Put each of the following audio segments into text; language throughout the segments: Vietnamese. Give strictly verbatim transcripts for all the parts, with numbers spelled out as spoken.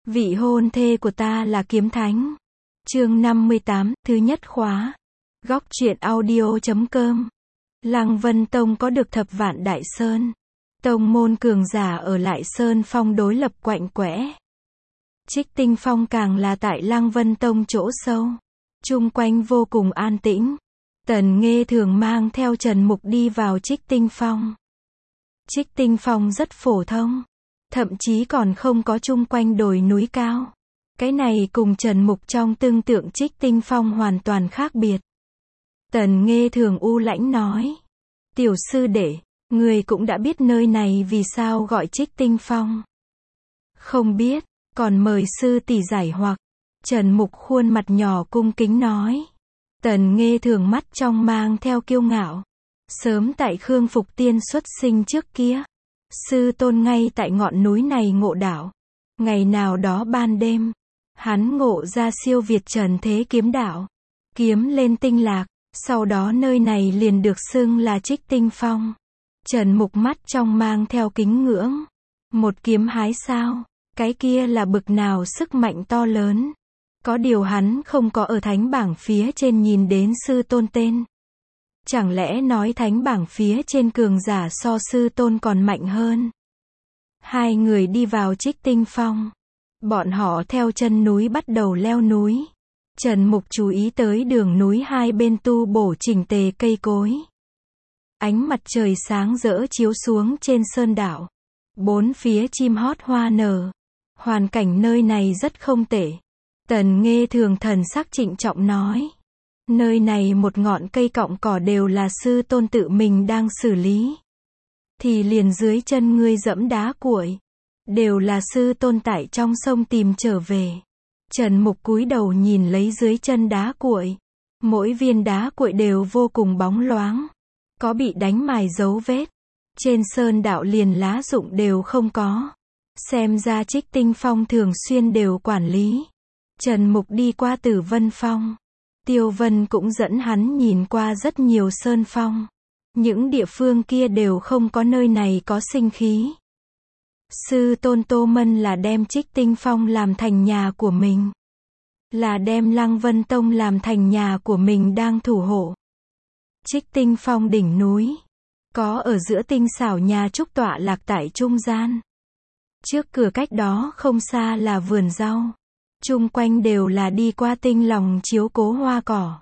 Vị hôn thê của ta là kiếm thánh. Chương năm mươi tám, thứ nhất khóa. Góc truyện audio chấm com. Lăng Vân Tông có được thập vạn đại sơn. Tông môn cường giả ở lại Sơn Phong đối lập quạnh quẽ. Trích Tinh Phong càng là tại Lăng Vân Tông chỗ sâu. Chung quanh vô cùng an tĩnh. Tần Nghê thường mang theo Trần Mục đi vào Trích Tinh Phong. Trích Tinh Phong rất phổ thông. Thậm chí còn không có chung quanh đồi núi cao. Cái này cùng Trần Mục trong tương tượng Trích Tinh Phong hoàn toàn khác biệt. Tần Nghê thường u lãnh nói. Tiểu sư đệ, người cũng đã biết nơi này vì sao gọi Trích Tinh Phong. Không biết, còn mời sư tỷ giải hoặc. Trần Mục khuôn mặt nhỏ cung kính nói. Tần Nghê thường mắt trong mang theo kiêu ngạo. Sớm tại Khương Phục Tiên xuất sinh trước kia. Sư tôn ngay tại ngọn núi này ngộ đạo. Ngày nào đó ban đêm, hắn ngộ ra siêu việt trần thế kiếm đạo. Kiếm lên tinh lạc, sau đó nơi này liền được xưng là Trích Tinh Phong. Trần Mục mắt trong mang theo kính ngưỡng. Một kiếm hái sao? Cái kia là bực nào sức mạnh to lớn. Có điều hắn không có ở thánh bảng phía trên nhìn đến sư tôn tên. Chẳng lẽ nói thánh bảng phía trên cường giả so sư tôn còn mạnh hơn? Hai người đi vào Trích Tinh Phong. Bọn họ theo chân núi bắt đầu leo núi. Trần Mục chú ý tới đường núi hai bên tu bổ chỉnh tề cây cối. Ánh mặt trời sáng rỡ chiếu xuống trên sơn đảo. Bốn phía chim hót hoa nở. Hoàn cảnh nơi này rất không tệ. Tần Nghê thường thần sắc trịnh trọng nói. Nơi này một ngọn cây cọng cỏ đều là sư tôn tự mình đang xử lý. Thì liền dưới chân ngươi dẫm đá cuội. Đều là sư tôn tại trong sông tìm trở về. Trần Mục cúi đầu nhìn lấy dưới chân đá cuội. Mỗi viên đá cuội đều vô cùng bóng loáng. Có bị đánh mài dấu vết. Trên sơn đạo liền lá rụng đều không có. Xem ra Trích Tinh Phong thường xuyên đều quản lý. Trần Mục đi qua Tử Vân Phong. Tiêu Vân cũng dẫn hắn nhìn qua rất nhiều sơn phong. Những địa phương kia đều không có nơi này có sinh khí. Sư tôn Tô Mân là đem Trích Tinh Phong làm thành nhà của mình. Là đem Lăng Vân Tông làm thành nhà của mình đang thủ hộ. Trích Tinh Phong đỉnh núi. Có ở giữa tinh xảo nhà trúc tọa lạc tại trung gian. Trước cửa cách đó không xa là vườn rau. Chung quanh đều là đi qua tinh lòng chiếu cố hoa cỏ.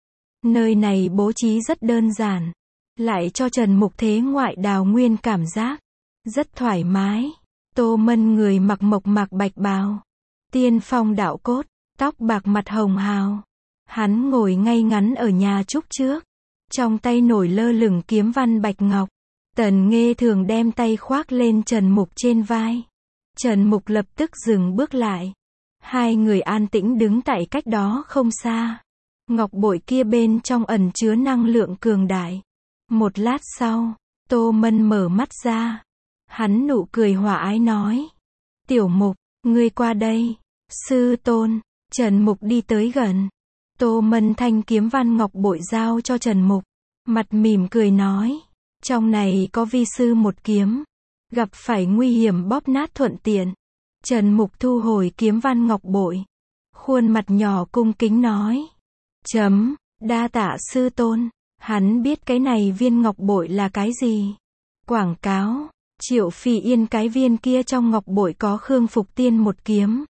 Nơi này bố trí rất đơn giản. Lại cho Trần Mục thế ngoại đào nguyên cảm giác. Rất thoải mái. Tô Mân người mặc mộc mạc bạch bào. Tiên phong đạo cốt. Tóc bạc mặt hồng hào. Hắn ngồi ngay ngắn ở nhà trúc trước. Trong tay nổi lơ lửng kiếm văn bạch ngọc. Tần Nghê thường đem tay khoác lên Trần Mục trên vai. Trần Mục lập tức dừng bước lại. Hai người an tĩnh đứng tại cách đó không xa. Ngọc bội kia bên trong ẩn chứa năng lượng cường đại. Một lát sau, Tô Mân mở mắt ra. Hắn nụ cười hòa ái nói. Tiểu Mục, ngươi qua đây. Sư tôn. Trần Mục đi tới gần. Tô Mân thanh kiếm văn ngọc bội giao cho Trần Mục. Mặt mỉm cười nói. Trong này có vi sư một kiếm. Gặp phải nguy hiểm bóp nát thuận tiện. Trần Mục thu hồi kiếm văn ngọc bội. Khuôn mặt nhỏ cung kính nói. Chấm, đa tạ sư tôn. Hắn biết cái này viên ngọc bội là cái gì. Quảng cáo, Triệu Phỉ Yên cái viên kia trong ngọc bội có Khương Phục Tiên một kiếm.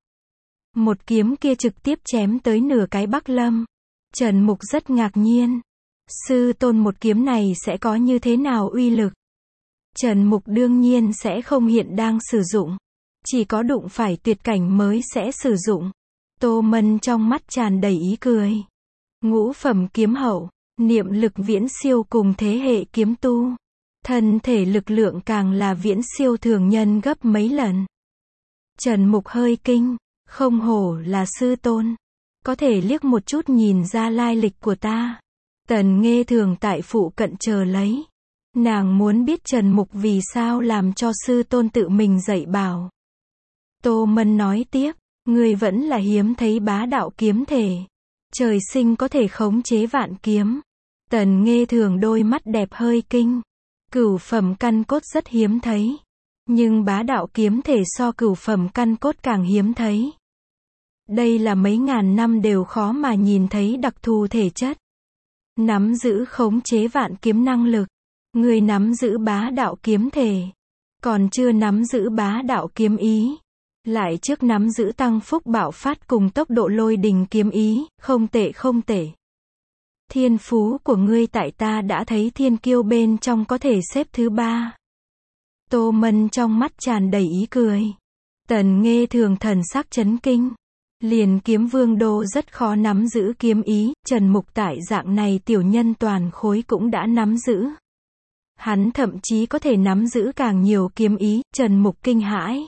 Một kiếm kia trực tiếp chém tới nửa cái Bắc Lâm. Trần Mục rất ngạc nhiên. Sư tôn một kiếm này sẽ có như thế nào uy lực? Trần Mục đương nhiên sẽ không hiện đang sử dụng. Chỉ có đụng phải tuyệt cảnh mới sẽ sử dụng. Tô Mân trong mắt tràn đầy ý cười. Ngũ phẩm kiếm hậu, niệm lực viễn siêu cùng thế hệ kiếm tu. Thân thể lực lượng càng là viễn siêu thường nhân gấp mấy lần. Trần Mục hơi kinh, không hổ là sư tôn. Có thể liếc một chút nhìn ra lai lịch của ta. Tần Nghê thường tại phụ cận chờ lấy. Nàng muốn biết Trần Mục vì sao làm cho sư tôn tự mình dạy bảo. Tô Mân nói tiếp, ngươi vẫn là hiếm thấy bá đạo kiếm thể. Trời sinh có thể khống chế vạn kiếm. Tần Nghê thường đôi mắt đẹp hơi kinh. Cửu phẩm căn cốt rất hiếm thấy. Nhưng bá đạo kiếm thể so cửu phẩm căn cốt càng hiếm thấy. Đây là mấy ngàn năm đều khó mà nhìn thấy đặc thù thể chất. Nắm giữ khống chế vạn kiếm năng lực. Người nắm giữ bá đạo kiếm thể. Còn chưa nắm giữ bá đạo kiếm ý. Lại trước nắm giữ tăng phúc bạo phát cùng tốc độ lôi đình kiếm ý, không tệ không tệ. Thiên phú của ngươi tại ta đã thấy thiên kiêu bên trong có thể xếp thứ ba. Tô Mân trong mắt tràn đầy ý cười. Tần Nghê Thường thần sắc chấn kinh. Liền kiếm vương đô rất khó nắm giữ kiếm ý, Trần Mục tại dạng này tiểu nhân toàn khối cũng đã nắm giữ. Hắn thậm chí có thể nắm giữ càng nhiều kiếm ý, Trần Mục kinh hãi.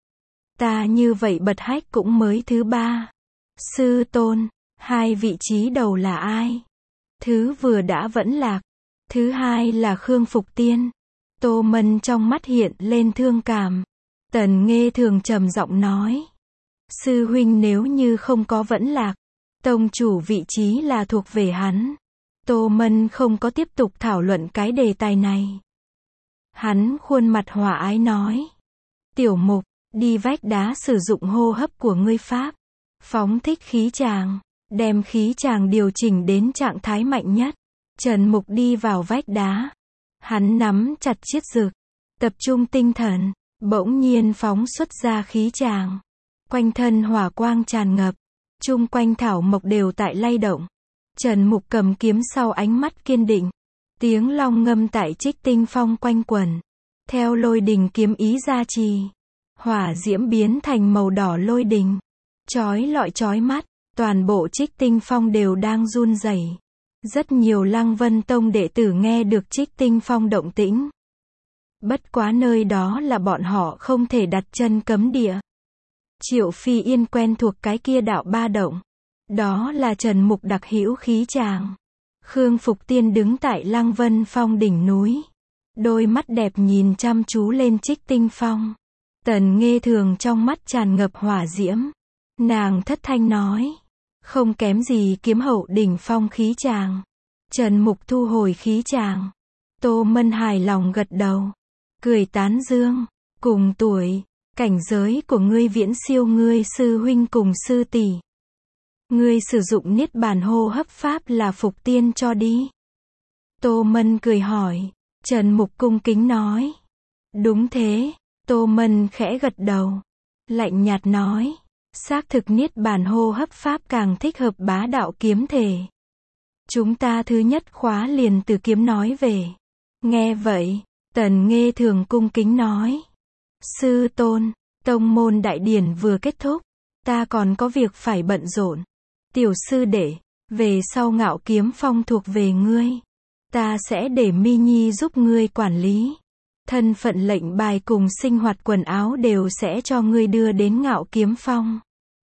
Ta như vậy bật hách cũng mới thứ ba. Sư tôn, hai vị trí đầu là ai? Thứ vừa đã vẫn lạc. Thứ hai là Khương Phục Tiên. Tô Mân trong mắt hiện lên thương cảm. Tần Nghê Thường trầm giọng nói. Sư huynh nếu như không có vẫn lạc, tông chủ vị trí là thuộc về hắn. Tô Mân không có tiếp tục thảo luận cái đề tài này. Hắn khuôn mặt hòa ái nói. Tiểu Mục, đi vách đá sử dụng hô hấp của ngươi pháp. Phóng thích khí tràng, đem khí tràng điều chỉnh đến trạng thái mạnh nhất. Trần Mục đi vào vách đá. Hắn nắm chặt chiết dực, tập trung tinh thần, bỗng nhiên phóng xuất ra khí tràng. Quanh thân hỏa quang tràn ngập, chung quanh thảo mộc đều tại lay động. Trần Mục cầm kiếm sau ánh mắt kiên định. Tiếng long ngâm tại Trích Tinh Phong quanh quẩn. Theo lôi đình kiếm ý gia trì, hỏa diễm biến thành màu đỏ lôi đình. Chói lọi chói mắt, toàn bộ Trích Tinh Phong đều đang run rẩy. Rất nhiều Lăng Vân Tông đệ tử nghe được Trích Tinh Phong động tĩnh. Bất quá nơi đó là bọn họ không thể đặt chân cấm địa. Triệu Phi Yên quen thuộc cái kia đạo ba động. Đó là Trần Mục đặc hữu khí tràng. Khương Phục Tiên đứng tại Lăng Vân Phong đỉnh núi. Đôi mắt đẹp nhìn chăm chú lên Trích Tinh Phong. Tần Nghê Thường trong mắt tràn ngập hỏa diễm. Nàng thất thanh nói. Không kém gì kiếm hậu đỉnh phong khí tràng. Trần Mục thu hồi khí tràng. Tô Mân hài lòng gật đầu. Cười tán dương. Cùng tuổi, cảnh giới của ngươi viễn siêu ngươi sư huynh cùng sư tỷ. Ngươi sử dụng niết bàn hô hấp pháp là Phục Tiên cho đi. Tô Mân cười hỏi. Trần Mục cung kính nói. Đúng thế. Tô Mân khẽ gật đầu. Lạnh nhạt nói. Xác thực niết bàn hô hấp pháp càng thích hợp bá đạo kiếm thể. Chúng ta thứ nhất khóa liền từ kiếm nói về. Nghe vậy, Tần Nghê Thường cung kính nói. Sư tôn, tông môn đại điển vừa kết thúc. Ta còn có việc phải bận rộn. Tiểu sư đệ, về sau Ngạo Kiếm Phong thuộc về ngươi. Ta sẽ để Mi Nhi giúp ngươi quản lý. Thân phận lệnh bài cùng sinh hoạt quần áo đều sẽ cho ngươi đưa đến Ngạo Kiếm Phong.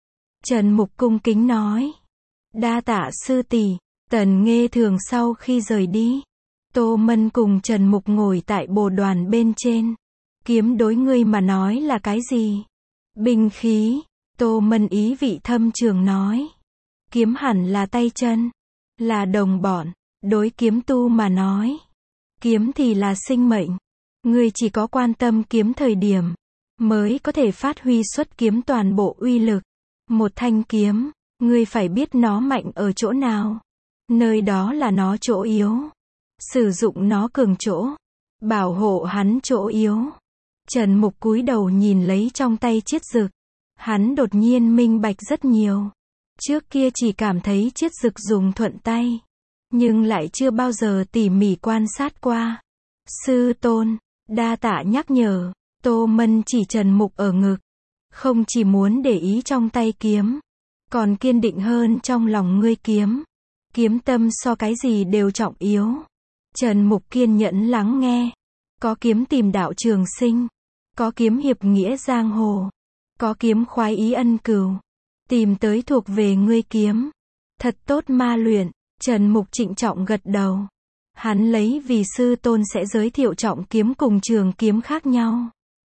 Trần Mục cung kính nói. Đa tạ sư tỷ. Tần Nghê Thường sau khi rời đi. Tô Mân cùng Trần Mục ngồi tại bồ đoàn bên trên. Kiếm đối ngươi mà nói là cái gì? Binh khí. Tô Mân ý vị thâm trường nói. Kiếm hẳn là tay chân. Là đồng bọn. Đối kiếm tu mà nói. Kiếm thì là sinh mệnh. Ngươi chỉ có quan tâm kiếm thời điểm. Mới có thể phát huy xuất kiếm toàn bộ uy lực. Một thanh kiếm. Ngươi phải biết nó mạnh ở chỗ nào. Nơi đó là nó chỗ yếu. Sử dụng nó cường chỗ. Bảo hộ hắn chỗ yếu. Trần Mục cúi đầu nhìn lấy trong tay chiết dực. Hắn đột nhiên minh bạch rất nhiều. Trước kia chỉ cảm thấy chiết dực dùng thuận tay. Nhưng lại chưa bao giờ tỉ mỉ quan sát qua. Sư tôn, đa tạ nhắc nhở. Tô Mân chỉ Trần Mục ở ngực. Không chỉ muốn để ý trong tay kiếm. Còn kiên định hơn trong lòng ngươi kiếm. Kiếm tâm so cái gì đều trọng yếu. Trần Mục kiên nhẫn lắng nghe. Có kiếm tìm đạo trường sinh. Có kiếm hiệp nghĩa giang hồ. Có kiếm khoái ý ân cừu. Tìm tới thuộc về ngươi kiếm. Thật tốt ma luyện. Trần Mục trịnh trọng gật đầu. Hắn lấy vì sư tôn sẽ giới thiệu trọng kiếm cùng trường kiếm khác nhau.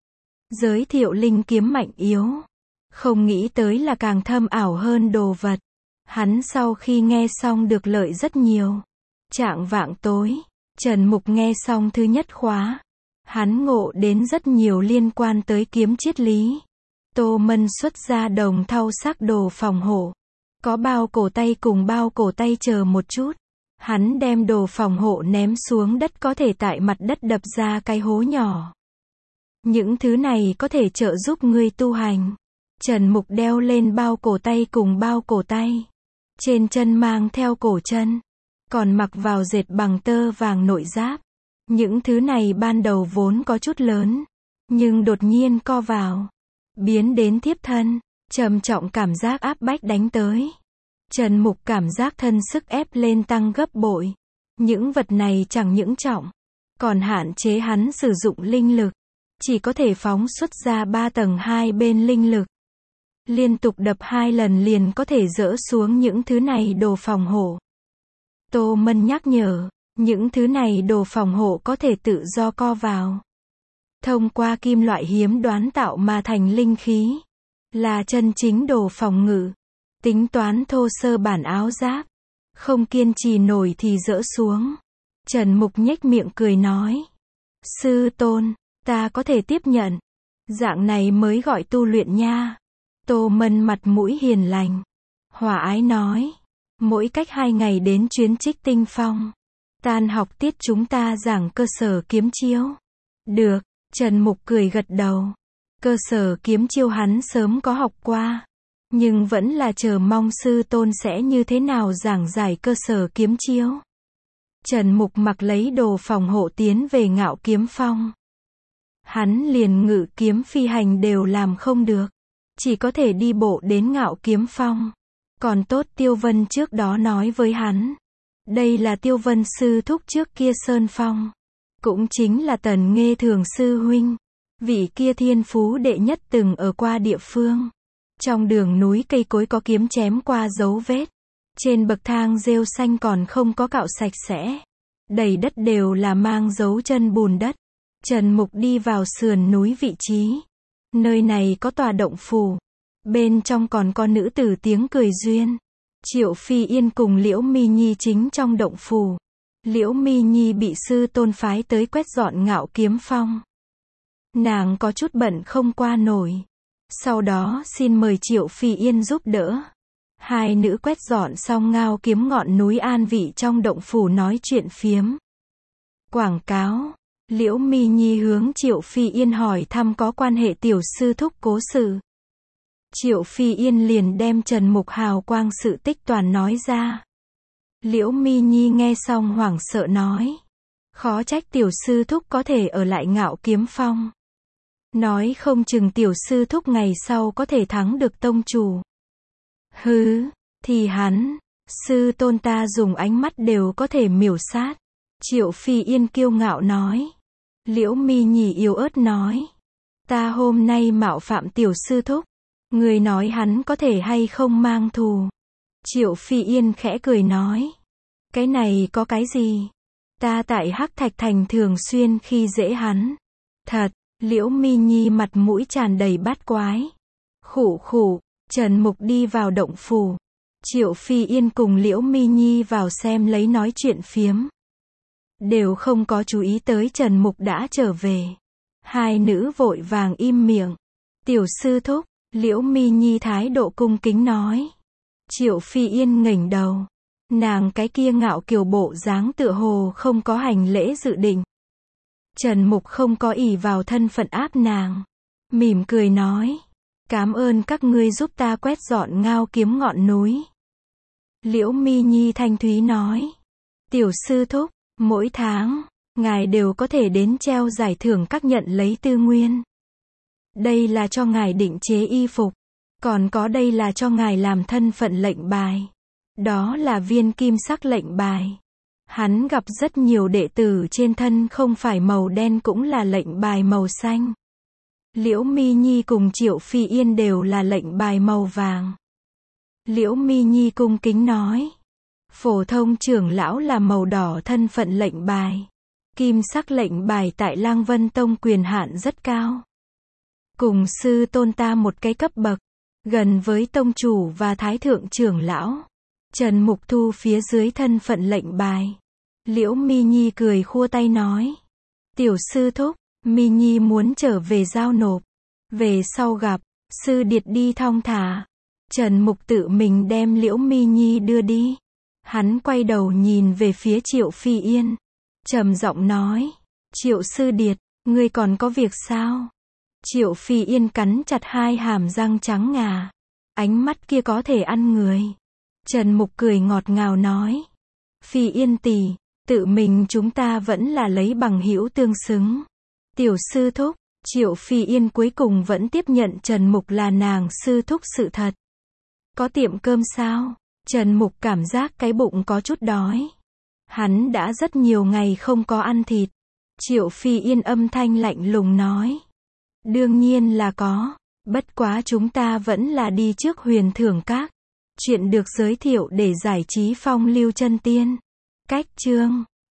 Giới thiệu linh kiếm mạnh yếu. Không nghĩ tới là càng thâm ảo hơn đồ vật. Hắn sau khi nghe xong được lợi rất nhiều. Chạng vạng tối, Trần Mục nghe xong thứ nhất khóa. Hắn ngộ đến rất nhiều liên quan tới kiếm triết lý. Tô Mân xuất ra đồng thau sắc đồ phòng hộ. Có bao cổ tay cùng bao cổ tay chờ một chút. Hắn đem đồ phòng hộ ném xuống đất, có thể tại mặt đất đập ra cái hố nhỏ. Những thứ này có thể trợ giúp ngươi tu hành. Trần Mục đeo lên bao cổ tay cùng bao cổ tay. Trên chân mang theo cổ chân. Còn mặc vào dệt bằng tơ vàng nội giáp. Những thứ này ban đầu vốn có chút lớn. Nhưng đột nhiên co vào. Biến đến tiếp thân. Trầm trọng cảm giác áp bách đánh tới. Trần Mục cảm giác thân sức ép lên tăng gấp bội. Những vật này chẳng những trọng. Còn hạn chế hắn sử dụng linh lực. Chỉ có thể phóng xuất ra ba tầng hai bên linh lực. Liên tục đập hai lần liền có thể dỡ xuống những thứ này đồ phòng hộ. Tô Mân nhắc nhở, những thứ này đồ phòng hộ có thể tự do co vào. Thông qua kim loại hiếm đoán tạo mà thành linh khí. Là chân chính đồ phòng ngự. Tính toán thô sơ bản áo giáp. Không kiên trì nổi thì dỡ xuống. Trần Mục nhếch miệng cười nói. Sư tôn, ta có thể tiếp nhận. Dạng này mới gọi tu luyện nha. Tô Mân mặt mũi hiền lành. Hòa ái nói. Mỗi cách hai ngày đến chuyến Trích Tinh Phong. Tan học tiết chúng ta giảng cơ sở kiếm chiêu. Được, Trần Mục cười gật đầu. Cơ sở kiếm chiêu hắn sớm có học qua. Nhưng vẫn là chờ mong sư tôn sẽ như thế nào giảng giải cơ sở kiếm chiêu. Trần Mục mặc lấy đồ phòng hộ tiến về Ngạo Kiếm Phong. Hắn liền ngự kiếm phi hành đều làm không được. Chỉ có thể đi bộ đến Ngạo Kiếm Phong. Còn tốt Tiêu Vân trước đó nói với hắn. Đây là Tiêu Vân sư thúc trước kia Sơn Phong. Cũng chính là Tần Nghê Thường sư huynh. Vị kia thiên phú đệ nhất từng ở qua địa phương. Trong đường núi cây cối có kiếm chém qua dấu vết. Trên bậc thang rêu xanh còn không có cạo sạch sẽ. Đầy đất đều là mang dấu chân bùn đất. Trần Mục đi vào sườn núi vị trí. Nơi này có tòa động phủ. Bên trong còn có nữ tử tiếng cười duyên. Triệu Phi Yên cùng Liễu Mi Nhi chính trong động phủ. Liễu Mi Nhi bị sư tôn phái tới quét dọn Ngạo Kiếm Phong. Nàng có chút bận không qua nổi. Sau đó xin mời Triệu Phi Yên giúp đỡ. Hai nữ quét dọn xong Ngao Kiếm ngọn núi an vị trong động phủ nói chuyện phiếm. Quảng cáo. Liễu Mi Nhi hướng Triệu Phi Yên hỏi thăm có quan hệ tiểu sư thúc cố sự. Triệu Phi Yên liền đem Trần Mục hào quang sự tích toàn nói ra. Liễu Mi Nhi nghe xong hoảng sợ nói. Khó trách tiểu sư thúc có thể ở lại Ngạo Kiếm Phong. Nói không chừng tiểu sư thúc ngày sau có thể thắng được tông chủ. Hứ, thì hắn, sư tôn ta dùng ánh mắt đều có thể miểu sát. Triệu Phi Yên kiêu ngạo nói. Liễu Mi Nhi yếu ớt nói. Ta hôm nay mạo phạm tiểu sư thúc. Người nói hắn có thể hay không mang thù. Triệu Phi Yên khẽ cười nói. Cái này có cái gì? Ta tại Hắc Thạch Thành thường xuyên khi dễ hắn. Thật, Liễu Mi Nhi mặt mũi tràn đầy bát quái. Khụ khụ, Trần Mục đi vào động phủ. Triệu Phi Yên cùng Liễu Mi Nhi vào xem lấy nói chuyện phiếm. Đều không có chú ý tới Trần Mục đã trở về. Hai nữ vội vàng im miệng. Tiểu sư thúc, Liễu Mi Nhi thái độ cung kính nói. Triệu Phi Yên ngẩng đầu. Nàng cái kia ngạo kiều bộ dáng tựa hồ không có hành lễ dự định. Trần Mục không có ỷ vào thân phận áp nàng. Mỉm cười nói. Cảm ơn các ngươi giúp ta quét dọn Ngao Kiếm ngọn núi. Liễu Mi Nhi thanh thúy nói. Tiểu sư thúc, mỗi tháng, ngài đều có thể đến treo giải thưởng các nhận lấy tư nguyên. Đây là cho ngài định chế y phục. Còn có đây là cho ngài làm thân phận lệnh bài. Đó là viên kim sắc lệnh bài. Hắn gặp rất nhiều đệ tử trên thân không phải màu đen cũng là lệnh bài màu xanh. Liễu Mi Nhi cùng Triệu Phi Yên đều là lệnh bài màu vàng. Liễu Mi Nhi cung kính nói. Phổ thông trưởng lão là màu đỏ thân phận lệnh bài. Kim sắc lệnh bài tại Lang Vân Tông quyền hạn rất cao. Cùng sư tôn ta một cái cấp bậc. Gần với tông chủ và thái thượng trưởng lão. Trần Mục thu phía dưới thân phận lệnh bài. Liễu Mi Nhi cười khua tay nói. Tiểu sư thúc, Mi Nhi muốn trở về giao nộp. Về sau gặp, Sư Điệt đi thong thả. Trần Mục tự mình đem Liễu Mi Nhi đưa đi. Hắn quay đầu nhìn về phía Triệu Phi Yên. Trầm giọng nói, Triệu Sư Điệt, ngươi còn có việc sao? Triệu Phi Yên cắn chặt hai hàm răng trắng ngà. Ánh mắt kia có thể ăn người. Trần Mục cười ngọt ngào nói, Phi Yên tỷ, tự mình chúng ta vẫn là lấy bằng hữu tương xứng. Tiểu sư thúc, Triệu Phi Yên cuối cùng vẫn tiếp nhận Trần Mục là nàng sư thúc sự thật. Có tiệm cơm sao? Trần Mục cảm giác cái bụng có chút đói. Hắn đã rất nhiều ngày không có ăn thịt. Triệu Phi Yên âm thanh lạnh lùng nói, đương nhiên là có, bất quá chúng ta vẫn là đi trước Huyền Thưởng Các. Chuyện được giới thiệu để giải trí phong lưu chân tiên. Cách chương